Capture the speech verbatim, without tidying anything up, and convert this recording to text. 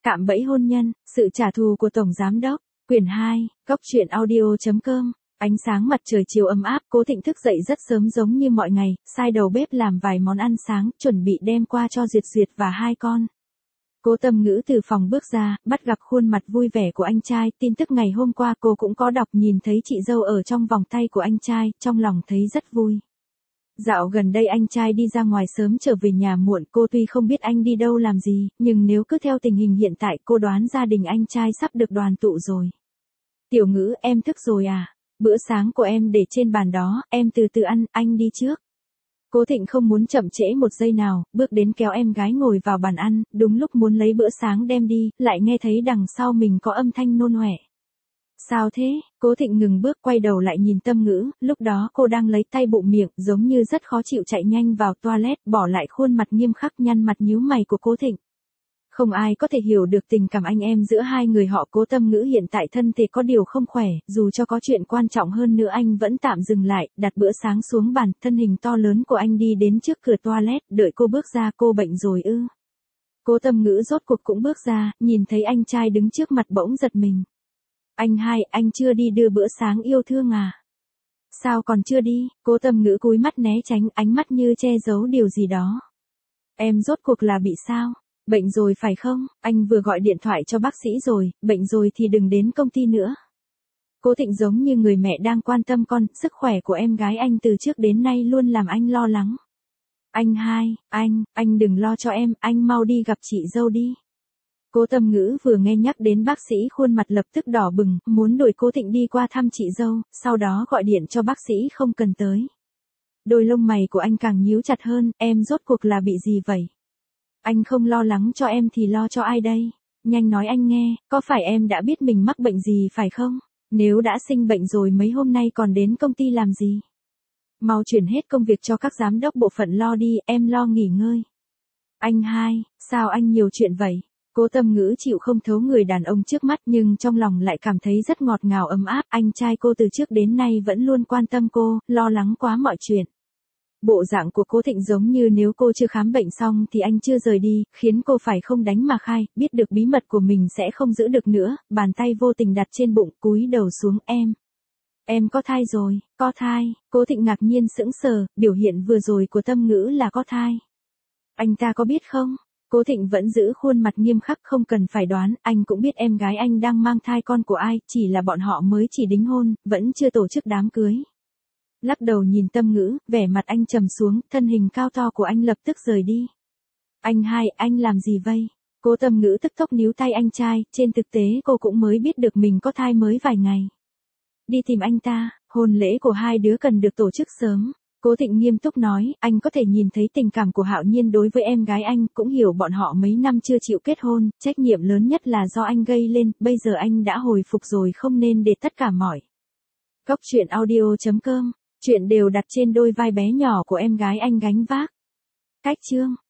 Cạm bẫy hôn nhân, sự trả thù của Tổng Giám Đốc. Quyển hai, Góc truyện audio chấm com. Ánh sáng mặt trời chiều ấm áp, Cố Thịnh thức dậy rất sớm giống như mọi ngày, sai đầu bếp làm vài món ăn sáng, chuẩn bị đem qua cho Duyệt Duyệt và hai con. Cố Tâm Ngữ từ phòng bước ra, bắt gặp khuôn mặt vui vẻ của anh trai, tin tức ngày hôm qua cô cũng có đọc, nhìn thấy chị dâu ở trong vòng tay của anh trai, trong lòng thấy rất vui. Dạo gần đây anh trai đi ra ngoài sớm trở về nhà muộn, cô tuy không biết anh đi đâu làm gì, nhưng nếu cứ theo tình hình hiện tại cô đoán gia đình anh trai sắp được đoàn tụ rồi. Tiểu Ngữ, em thức rồi à? Bữa sáng của em để trên bàn đó, em từ từ ăn, anh đi trước. Cố Thịnh không muốn chậm trễ một giây nào, bước đến kéo em gái ngồi vào bàn ăn, đúng lúc muốn lấy bữa sáng đem đi, lại nghe thấy đằng sau mình có âm thanh nôn ọe. Sao thế? Cố Thịnh ngừng bước quay đầu lại nhìn Tâm Ngữ, lúc đó cô đang lấy tay bụng miệng, giống như rất khó chịu chạy nhanh vào toilet, bỏ lại khuôn mặt nghiêm khắc nhăn mặt nhíu mày của Cố Thịnh. Không ai có thể hiểu được tình cảm anh em giữa hai người họ. Cố Tâm Ngữ hiện tại thân thể có điều không khỏe, dù cho có chuyện quan trọng hơn nữa anh vẫn tạm dừng lại, đặt bữa sáng xuống bàn, thân hình to lớn của anh đi đến trước cửa toilet, đợi cô bước ra. Cô bệnh rồi ư? Cố Tâm Ngữ rốt cuộc cũng bước ra, nhìn thấy anh trai đứng trước mặt bỗng giật mình. Anh hai, anh chưa đi đưa bữa sáng yêu thương à? Sao còn chưa đi? Cố Tâm Ngữ cúi mắt né tránh, ánh mắt như che giấu điều gì đó. Em rốt cuộc là bị sao? Bệnh rồi phải không? Anh vừa gọi điện thoại cho bác sĩ rồi, bệnh rồi thì đừng đến công ty nữa. Cố Thịnh giống như người mẹ đang quan tâm con, sức khỏe của em gái anh từ trước đến nay luôn làm anh lo lắng. Anh hai, anh, anh đừng lo cho em, anh mau đi gặp chị dâu đi. Cố Tâm Ngữ vừa nghe nhắc đến bác sĩ khuôn mặt lập tức đỏ bừng, muốn đuổi Cố Thịnh đi qua thăm chị dâu, sau đó gọi điện cho bác sĩ không cần tới. Đôi lông mày của anh càng nhíu chặt hơn, em rốt cuộc là bị gì vậy? Anh không lo lắng cho em thì lo cho ai đây? Nhanh nói anh nghe, có phải em đã biết mình mắc bệnh gì phải không? Nếu đã sinh bệnh rồi mấy hôm nay còn đến công ty làm gì? Mau chuyển hết công việc cho các giám đốc bộ phận lo đi, em lo nghỉ ngơi. Anh hai, sao anh nhiều chuyện vậy? Cố Tâm Ngữ chịu không thấu người đàn ông trước mắt nhưng trong lòng lại cảm thấy rất ngọt ngào ấm áp. Anh trai cô từ trước đến nay vẫn luôn quan tâm cô, lo lắng quá mọi chuyện. Bộ dạng của Cố Thịnh giống như nếu cô chưa khám bệnh xong thì anh chưa rời đi, khiến cô phải không đánh mà khai, biết được bí mật của mình sẽ không giữ được nữa, bàn tay vô tình đặt trên bụng, cúi đầu xuống. Em. Em có thai rồi, có thai. Cố Thịnh ngạc nhiên sững sờ, biểu hiện vừa rồi của Tâm Ngữ là có thai. Anh ta có biết không? Cố Thịnh vẫn giữ khuôn mặt nghiêm khắc, không cần phải đoán, anh cũng biết em gái anh đang mang thai con của ai, chỉ là bọn họ mới chỉ đính hôn, vẫn chưa tổ chức đám cưới. Lắc đầu nhìn Tâm Ngữ, vẻ mặt anh trầm xuống, thân hình cao to của anh lập tức rời đi. Anh hai, anh làm gì vậy? Cố Tâm Ngữ tức tốc níu tay anh trai, trên thực tế cô cũng mới biết được mình có thai mới vài ngày. Đi tìm anh ta, hôn lễ của hai đứa cần được tổ chức sớm. Cố Thịnh nghiêm túc nói, anh có thể nhìn thấy tình cảm của Hạo Nhiên đối với em gái anh, cũng hiểu bọn họ mấy năm chưa chịu kết hôn, trách nhiệm lớn nhất là do anh gây lên, bây giờ anh đã hồi phục rồi, không nên để tất cả mỏi. Góc truyện audio chấm com, chuyện đều đặt trên đôi vai bé nhỏ của em gái anh gánh vác. Cách chương